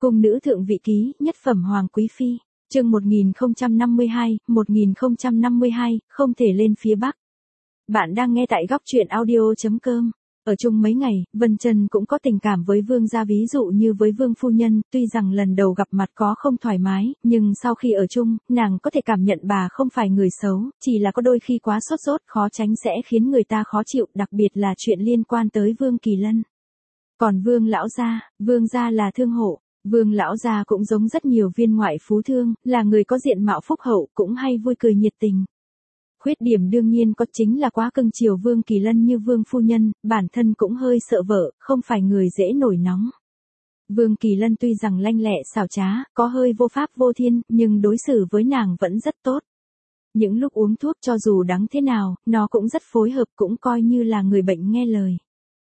Cung nữ thượng vị ký, nhất phẩm hoàng quý phi, chương 1052, không thể lên phía Bắc. Bạn đang nghe tại góc truyện audio.com. Ở chung mấy ngày, Vân Chân cũng có tình cảm với vương gia, ví dụ như với vương phu nhân, tuy rằng lần đầu gặp mặt có không thoải mái, nhưng sau khi ở chung, nàng có thể cảm nhận bà không phải người xấu, chỉ là có đôi khi quá sốt ruột, khó tránh sẽ khiến người ta khó chịu, đặc biệt là chuyện liên quan tới Vương Kỳ Lân. Còn Vương lão gia, Vương gia là thương hộ. Vương lão gia cũng giống rất nhiều viên ngoại phú thương, là người có diện mạo phúc hậu, cũng hay vui cười nhiệt tình. Khuyết điểm đương nhiên có, chính là quá cưng chiều Vương Kỳ Lân như Vương phu nhân, bản thân cũng hơi sợ vợ, không phải người dễ nổi nóng. Vương Kỳ Lân tuy rằng lanh lẹ xảo trá, có hơi vô pháp vô thiên, nhưng đối xử với nàng vẫn rất tốt. Những lúc uống thuốc cho dù đắng thế nào, nó cũng rất phối hợp, cũng coi như là người bệnh nghe lời.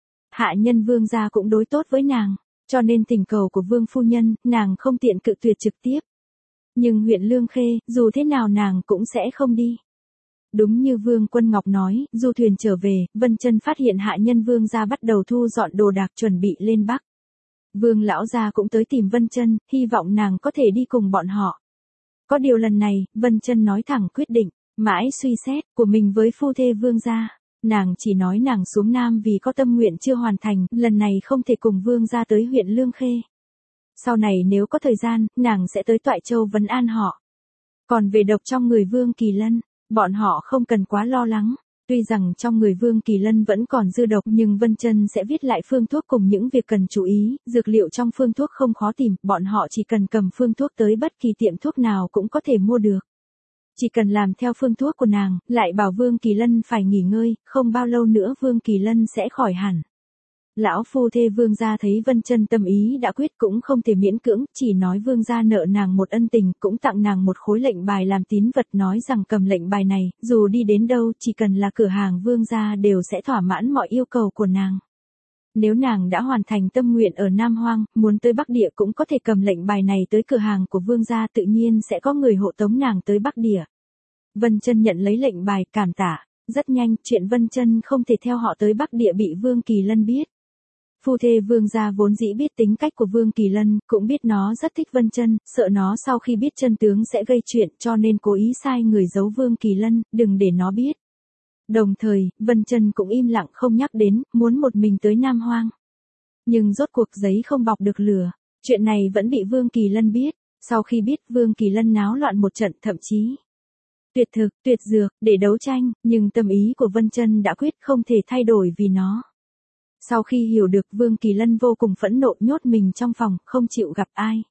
Hạ nhân Vương gia cũng đối tốt với nàng. Cho nên tình cầu của Vương phu nhân, nàng không tiện cự tuyệt trực tiếp. Nhưng huyện Lương Khê, dù thế nào nàng cũng sẽ không đi. Đúng như Vương Quân Ngọc nói, du thuyền trở về, Vân Chân phát hiện hạ nhân Vương gia bắt đầu thu dọn đồ đạc chuẩn bị lên Bắc. Vương lão gia cũng tới tìm Vân Chân, hy vọng nàng có thể đi cùng bọn họ. Có điều lần này, Vân Chân nói thẳng quyết định, mãi suy xét của mình với phu thê Vương gia. Nàng chỉ nói nàng xuống Nam vì có tâm nguyện chưa hoàn thành, lần này không thể cùng Vương gia tới huyện Lương Khê. Sau này nếu có thời gian, nàng sẽ tới Toại Châu vấn an họ. Còn về độc trong người Vương Kỳ Lân, bọn họ không cần quá lo lắng. Tuy rằng trong người Vương Kỳ Lân vẫn còn dư độc, nhưng Vân Chân sẽ viết lại phương thuốc cùng những việc cần chú ý, dược liệu trong phương thuốc không khó tìm, bọn họ chỉ cần cầm phương thuốc tới bất kỳ tiệm thuốc nào cũng có thể mua được. Chỉ cần làm theo phương thuốc của nàng, lại bảo Vương Kỳ Lân phải nghỉ ngơi, không bao lâu nữa Vương Kỳ Lân sẽ khỏi hẳn. Lão phu thê Vương gia thấy Vân Chân tâm ý đã quyết cũng không thể miễn cưỡng, chỉ nói Vương gia nợ nàng một ân tình, cũng tặng nàng một khối lệnh bài làm tín vật, nói rằng cầm lệnh bài này, dù đi đến đâu, chỉ cần là cửa hàng Vương gia đều sẽ thỏa mãn mọi yêu cầu của nàng. Nếu nàng đã hoàn thành tâm nguyện ở Nam Hoang, muốn tới Bắc Địa cũng có thể cầm lệnh bài này tới cửa hàng của Vương gia, tự nhiên sẽ có người hộ tống nàng tới Bắc Địa. Vân Chân nhận lấy lệnh bài, cảm tạ. Rất nhanh, chuyện Vân Chân không thể theo họ tới Bắc Địa bị Vương Kỳ Lân biết. Phu thê Vương gia vốn dĩ biết tính cách của Vương Kỳ Lân, cũng biết nó rất thích Vân Chân, sợ nó sau khi biết chân tướng sẽ gây chuyện, cho nên cố ý sai người giấu Vương Kỳ Lân, đừng để nó biết. Đồng thời, Vân Chân cũng im lặng không nhắc đến, muốn một mình tới Nam Hoang. Nhưng rốt cuộc giấy không bọc được lửa, chuyện này vẫn bị Vương Kỳ Lân biết. Sau khi biết, Vương Kỳ Lân náo loạn một trận, thậm chí tuyệt thực, tuyệt dược, để đấu tranh, nhưng tâm ý của Vân Chân đã quyết không thể thay đổi vì nó. Sau khi hiểu được, Vương Kỳ Lân vô cùng phẫn nộ, nhốt mình trong phòng, không chịu gặp ai.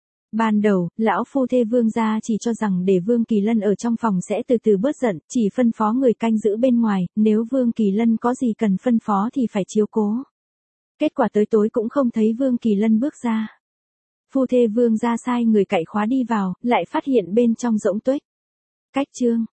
Ban đầu, lão phu thê Vương gia chỉ cho rằng để Vương Kỳ Lân ở trong phòng sẽ từ từ bớt giận, chỉ phân phó người canh giữ bên ngoài, nếu Vương Kỳ Lân có gì cần phân phó thì phải chiếu cố. Kết quả tới tối cũng không thấy Vương Kỳ Lân bước ra. Phu thê Vương gia sai người cậy khóa đi vào, lại phát hiện bên trong rỗng tuếch. Cách chương